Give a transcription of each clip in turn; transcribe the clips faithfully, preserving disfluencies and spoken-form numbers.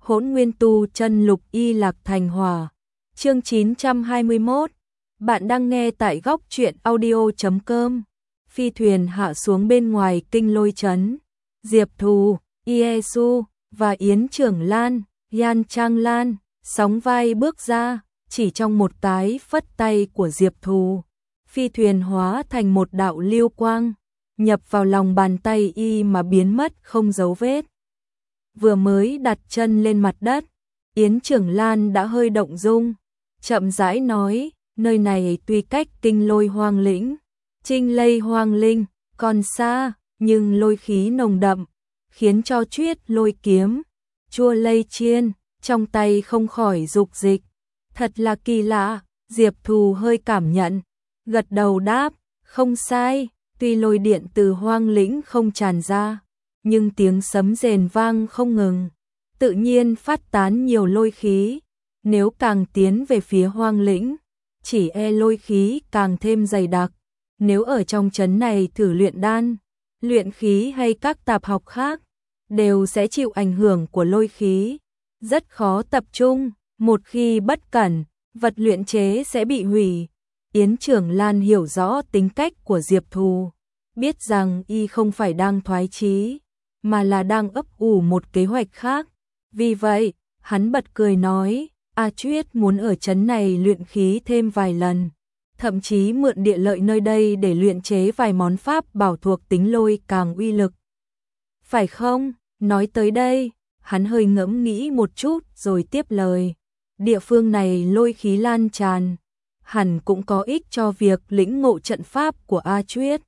Hỗn Nguyên Tu Chân Lục Y Lạc Thành Hỏa. Chương chín trăm hai mươi mốt. Bạn đang nghe tại góc truyện audio chấm com. Phi thuyền hạ xuống bên ngoài Kinh Lôi trấn. Diệp Thù, Iesu và Yến Trưởng Lan, Yan Trang Lan sóng vai bước ra, chỉ trong một cái phất tay của Diệp Thù, phi thuyền hóa thành một đạo lưu quang, nhập vào lòng bàn tay y mà biến mất không dấu vết. Vừa mới đặt chân lên mặt đất, Yến Trưởng Lan đã hơi động dung, chậm rãi nói, nơi này tuy cách Kinh Lôi Hoang Lĩnh, Trinh Lây Hoang Linh còn xa, nhưng lôi khí nồng đậm, khiến cho Chuyết Lôi Kiếm, Chua Lây Chiên trong tay không khỏi dục dịch. Thật là kỳ lạ, Diệp Thù hơi cảm nhận, gật đầu đáp, không sai, tuy lôi điện từ hoang lĩnh không tràn ra, nhưng tiếng sấm rền vang không ngừng, tự nhiên phát tán nhiều lôi khí. Nếu càng tiến về phía hoang lĩnh, chỉ e lôi khí càng thêm dày đặc. Nếu ở trong trấn này thử luyện đan, luyện khí hay các tạp học khác, đều sẽ chịu ảnh hưởng của lôi khí, rất khó tập trung, một khi bất cẩn, vật luyện chế sẽ bị hủy. Yến Trưởng Lan hiểu rõ tính cách của Diệp Thù, biết rằng y không phải đang thoái chí, mà là đang ấp ủ một kế hoạch khác. Vì vậy, hắn bật cười nói, A Chuyết muốn ở trấn này luyện khí thêm vài lần, thậm chí mượn địa lợi nơi đây để luyện chế vài món pháp bảo thuộc tính lôi càng uy lực. Phải không? Nói tới đây, hắn hơi ngẫm nghĩ một chút rồi tiếp lời. Địa phương này lôi khí lan tràn, hẳn cũng có ích cho việc lĩnh ngộ trận pháp của A Chuyết.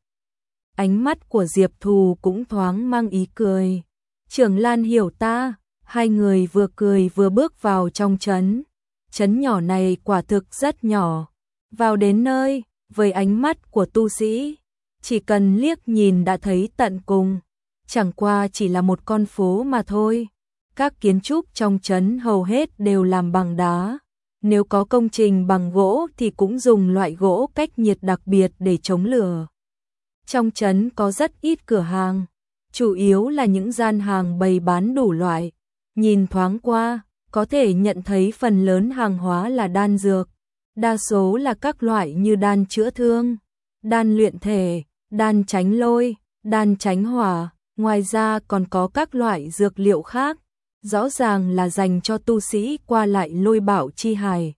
Ánh mắt của Diệp Thù cũng thoáng mang ý cười. Trưởng Lan hiểu ta. Hai người vừa cười vừa bước vào trong trấn. Trấn nhỏ này quả thực rất nhỏ. Vào đến nơi, với ánh mắt của tu sĩ, chỉ cần liếc nhìn đã thấy tận cùng. Chẳng qua chỉ là một con phố mà thôi. Các kiến trúc trong trấn hầu hết đều làm bằng đá. Nếu có công trình bằng gỗ thì cũng dùng loại gỗ cách nhiệt đặc biệt để chống lửa. Trong trấn có rất ít cửa hàng, chủ yếu là những gian hàng bày bán đủ loại. Nhìn thoáng qua, có thể nhận thấy phần lớn hàng hóa là đan dược. Đa số là các loại như đan chữa thương, đan luyện thể, đan tránh lôi, đan tránh hỏa. Ngoài ra còn có các loại dược liệu khác, rõ ràng là dành cho tu sĩ qua lại lôi bảo chi hải.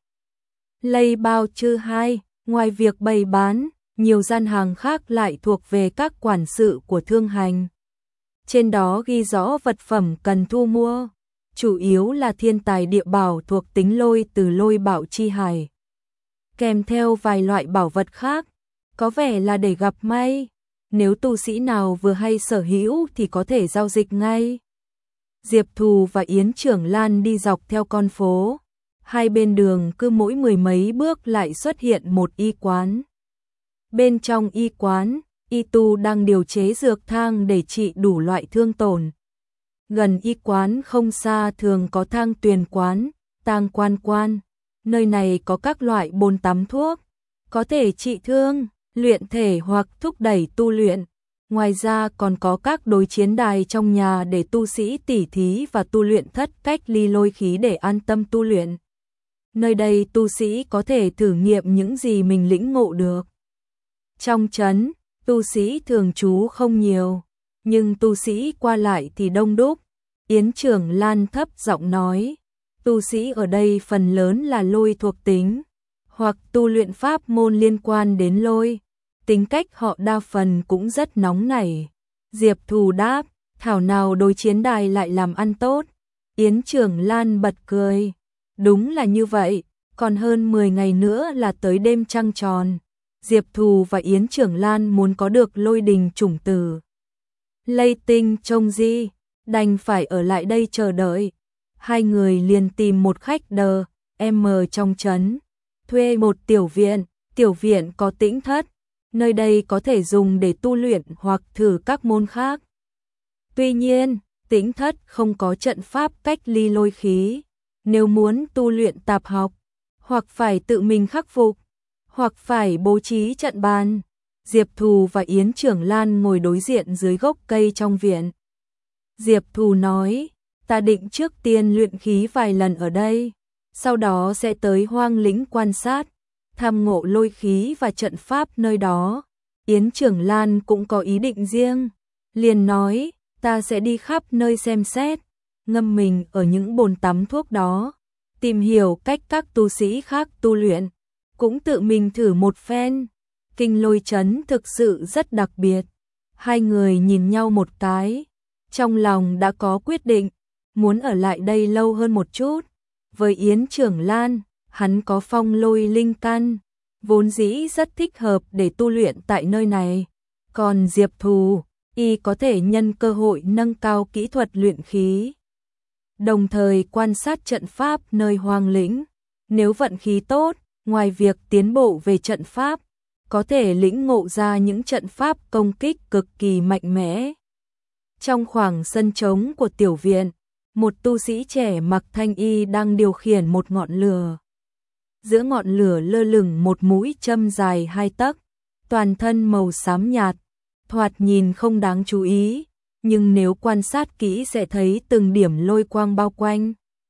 Lây bao chư hai, ngoài việc bày bán, nhiều gian hàng khác lại thuộc về các quản sự của thương hành. Trên đó ghi rõ vật phẩm cần thu mua, chủ yếu là thiên tài địa bảo thuộc tính lôi từ lôi bảo chi hải. Kèm theo vài loại bảo vật khác, có vẻ là để gặp may. Nếu tu sĩ nào vừa hay sở hữu thì có thể giao dịch ngay. Diệp Thù và Yến Trưởng Lan đi dọc theo con phố. Hai bên đường cứ mỗi mười mấy bước lại xuất hiện một y quán. Bên trong y quán, y tu đang điều chế dược thang để trị đủ loại thương tổn. Gần y quán không xa thường có thang tuyền quán, tang quan quan. Nơi này có các loại bồn tắm thuốc, có thể trị thương, luyện thể hoặc thúc đẩy tu luyện. Ngoài ra còn có các đối chiến đài trong nhà để tu sĩ tỉ thí và tu luyện thất cách ly lôi khí để an tâm tu luyện. Nơi đây tu sĩ có thể thử nghiệm những gì mình lĩnh ngộ được. Trong trấn, tu sĩ thường trú không nhiều, nhưng tu sĩ qua lại thì đông đúc. Yến Trưởng Lan thấp giọng nói, tu sĩ ở đây phần lớn là lôi thuộc tính, hoặc tu luyện pháp môn liên quan đến lôi. Tính cách họ đa phần cũng rất nóng nảy. Diệp Thù đáp, thảo nào đối chiến đài lại làm ăn tốt. Yến Trưởng Lan bật cười, đúng là như vậy, còn hơn mười ngày nữa là tới đêm trăng tròn. Diệp Thù và Yến Trưởng Lan muốn có được lôi đình chủng tử Lây Tinh trông di, đành phải ở lại đây chờ đợi. Hai người liền tìm một khách đờ, em trong trấn, thuê một tiểu viện. Tiểu viện có tĩnh thất, nơi đây có thể dùng để tu luyện hoặc thử các môn khác. Tuy nhiên, tĩnh thất không có trận pháp cách ly lôi khí. Nếu muốn tu luyện tạp học, hoặc phải tự mình khắc phục, hoặc phải bố trí trận bàn. Diệp Thù và Yến Trưởng Lan ngồi đối diện dưới gốc cây trong viện. Diệp Thù nói, ta định trước tiên luyện khí vài lần ở đây, sau đó sẽ tới hoang lĩnh quan sát, tham ngộ lôi khí và trận pháp nơi đó. Yến Trưởng Lan cũng có ý định riêng, liền nói, ta sẽ đi khắp nơi xem xét, ngâm mình ở những bồn tắm thuốc đó, tìm hiểu cách các tu sĩ khác tu luyện, cũng tự mình thử một phen. Kinh Lôi Trấn thực sự rất đặc biệt. Hai người nhìn nhau một cái, trong lòng đã có quyết định, muốn ở lại đây lâu hơn một chút. Với Yến Trưởng Lan, hắn có phong lôi linh căn, vốn dĩ rất thích hợp để tu luyện tại nơi này. Còn Diệp Thù, y có thể nhân cơ hội nâng cao kỹ thuật luyện khí, đồng thời quan sát trận pháp nơi hoang lĩnh. Nếu vận khí tốt, ngoài việc tiến bộ về trận pháp, có thể lĩnh ngộ ra những trận pháp công kích cực kỳ mạnh mẽ. Trong khoảng sân trống của tiểu viện, một tu sĩ trẻ mặc thanh y đang điều khiển một ngọn lửa. Giữa ngọn lửa lơ lửng một mũi châm dài hai tấc, toàn thân màu xám nhạt, thoạt nhìn không đáng chú ý, nhưng nếu quan sát kỹ sẽ thấy từng điểm lôi quang bao quanh.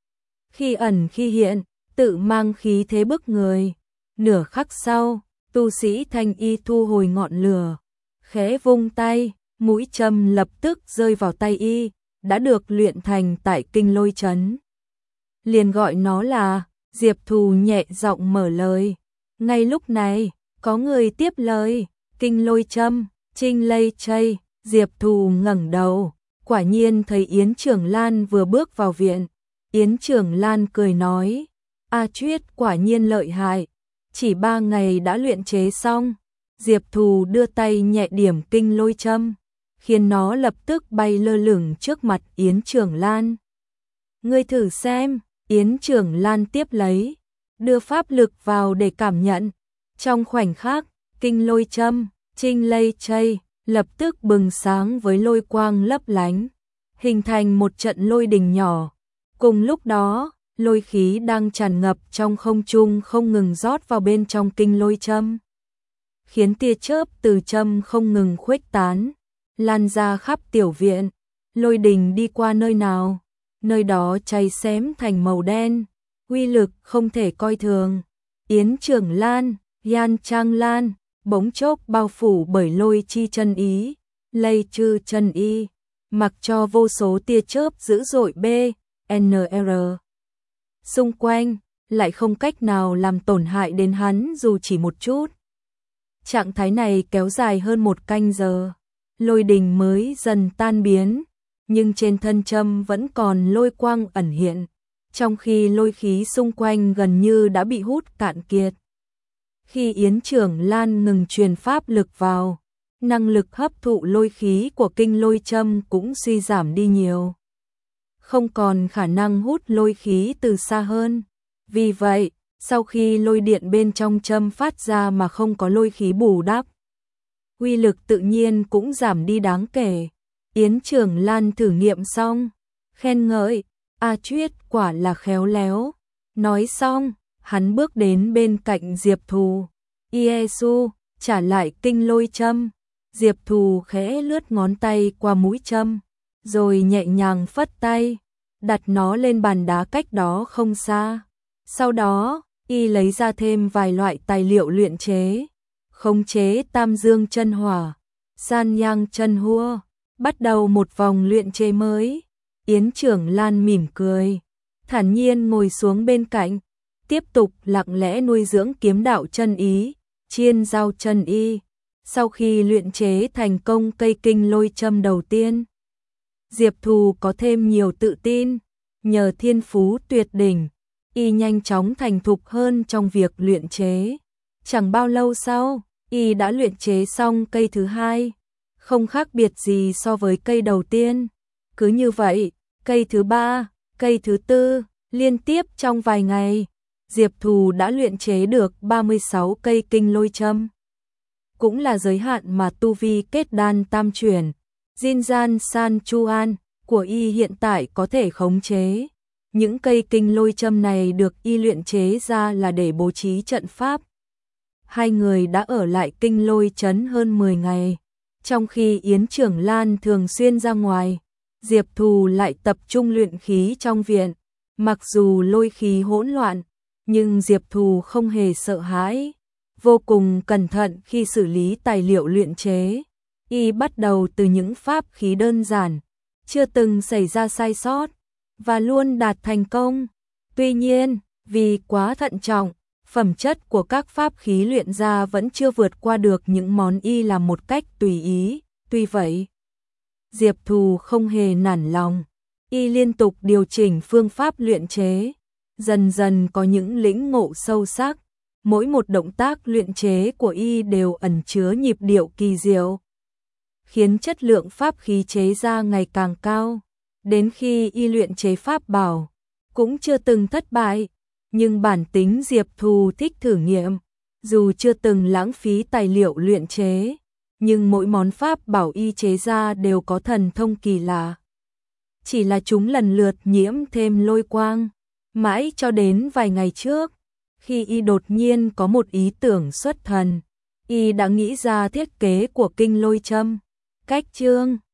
Khi ẩn khi hiện, tự mang khí thế bức người. Nửa khắc sau, tu sĩ thanh y thu hồi ngọn lửa, khẽ vung tay, mũi châm lập tức rơi vào tay y, đã được luyện thành tại Kinh Lôi Trấn. Liền gọi nó là, Diệp Thù nhẹ giọng mở lời. Ngay lúc này, có người tiếp lời, Kinh Lôi Châm, Trinh Lây Chây. Diệp Thù ngẩng đầu, quả nhiên thấy Yến Trưởng Lan vừa bước vào viện. Yến Trưởng Lan cười nói, A Chuyết quả nhiên lợi hại, chỉ ba ngày đã luyện chế xong. Diệp Thù đưa tay nhẹ điểm Kinh Lôi Châm, khiến nó lập tức bay lơ lửng trước mặt Yến Trưởng Lan. Ngươi thử xem. Yến Trưởng Lan tiếp lấy, đưa pháp lực vào để cảm nhận. Trong khoảnh khắc, Kinh Lôi Châm, Trinh Lây Chây lập tức bừng sáng với lôi quang lấp lánh, hình thành một trận lôi đình nhỏ. Cùng lúc đó, lôi khí đang tràn ngập trong không trung không ngừng rót vào bên trong Kinh Lôi Châm, khiến tia chớp từ châm không ngừng khuếch tán, lan ra khắp tiểu viện. Lôi đình đi qua nơi nào, nơi đó cháy xém thành màu đen, uy lực không thể coi thường. Yến Trưởng Lan, Yan Trang Lan, bỗng chốc bao phủ bởi lôi chi chân ý, lây chư chân y, mặc cho vô số tia chớp dữ dội B, N R. Xung quanh, lại không cách nào làm tổn hại đến hắn dù chỉ một chút. Trạng thái này kéo dài hơn một canh giờ, lôi đình mới dần tan biến, nhưng trên thân châm vẫn còn lôi quang ẩn hiện, trong khi lôi khí xung quanh gần như đã bị hút cạn kiệt. Khi Yến Trưởng Lan ngừng truyền pháp lực vào, năng lực hấp thụ lôi khí của Kinh Lôi Châm cũng suy giảm đi nhiều, không còn khả năng hút lôi khí từ xa hơn. Vì vậy, sau khi lôi điện bên trong châm phát ra mà không có lôi khí bù đắp, uy lực tự nhiên cũng giảm đi đáng kể. Yến Trưởng Lan thử nghiệm xong, khen ngợi, A Chuyết quả là khéo léo. Nói xong, hắn bước đến bên cạnh Diệp Thù. Iesu, trả lại Kinh Lôi Châm. Diệp Thù khẽ lướt ngón tay qua mũi châm, rồi nhẹ nhàng phất tay, đặt nó lên bàn đá cách đó không xa. Sau đó, y lấy ra thêm vài loại tài liệu luyện chế, khống chế Tam Dương chân hỏa, San Nhang chân hua, bắt đầu một vòng luyện chế mới. Yến Trưởng Lan mỉm cười, thản nhiên ngồi xuống bên cạnh, tiếp tục lặng lẽ nuôi dưỡng kiếm đạo chân ý, chiên giao chân y. Sau khi luyện chế thành công cây Kinh Lôi Châm đầu tiên, Diệp Thù có thêm nhiều tự tin, nhờ thiên phú tuyệt đỉnh, y nhanh chóng thành thục hơn trong việc luyện chế. Chẳng bao lâu sau, y đã luyện chế xong cây thứ hai, không khác biệt gì so với cây đầu tiên. Cứ như vậy, cây thứ ba, cây thứ tư, liên tiếp trong vài ngày, Diệp Thù đã luyện chế được ba mươi sáu cây Kinh Lôi Châm. Cũng là giới hạn mà tu vi kết đan tam chuyển, Jinjan San Chuan của y hiện tại có thể khống chế. Những cây Kinh Lôi Châm này được y luyện chế ra là để bố trí trận pháp. Hai người đã ở lại Kinh Lôi Trấn hơn mười ngày, trong khi Yến Trưởng Lan thường xuyên ra ngoài. Diệp Thù lại tập trung luyện khí trong viện. Mặc dù lôi khí hỗn loạn, nhưng Diệp Thù không hề sợ hãi, vô cùng cẩn thận khi xử lý tài liệu luyện chế. Y bắt đầu từ những pháp khí đơn giản, chưa từng xảy ra sai sót, và luôn đạt thành công. Tuy nhiên, vì quá thận trọng, phẩm chất của các pháp khí luyện ra vẫn chưa vượt qua được những món Y làm một cách tùy ý. Tuy vậy, Diệp Thù không hề nản lòng. Y liên tục điều chỉnh phương pháp luyện chế, dần dần có những lĩnh ngộ sâu sắc. Mỗi một động tác luyện chế của Y đều ẩn chứa nhịp điệu kỳ diệu, khiến chất lượng pháp khí chế ra ngày càng cao. Đến khi Y luyện chế pháp bảo, cũng chưa từng thất bại, nhưng bản tính Diệp Thù thích thử nghiệm. Dù chưa từng lãng phí tài liệu luyện chế, nhưng mỗi món pháp bảo Y chế ra đều có thần thông kỳ lạ. Chỉ là chúng lần lượt nhiễm thêm lôi quang, mãi cho đến vài ngày trước, khi Y đột nhiên có một ý tưởng xuất thần. Y đã nghĩ ra thiết kế của kinh lôi châm, cách chương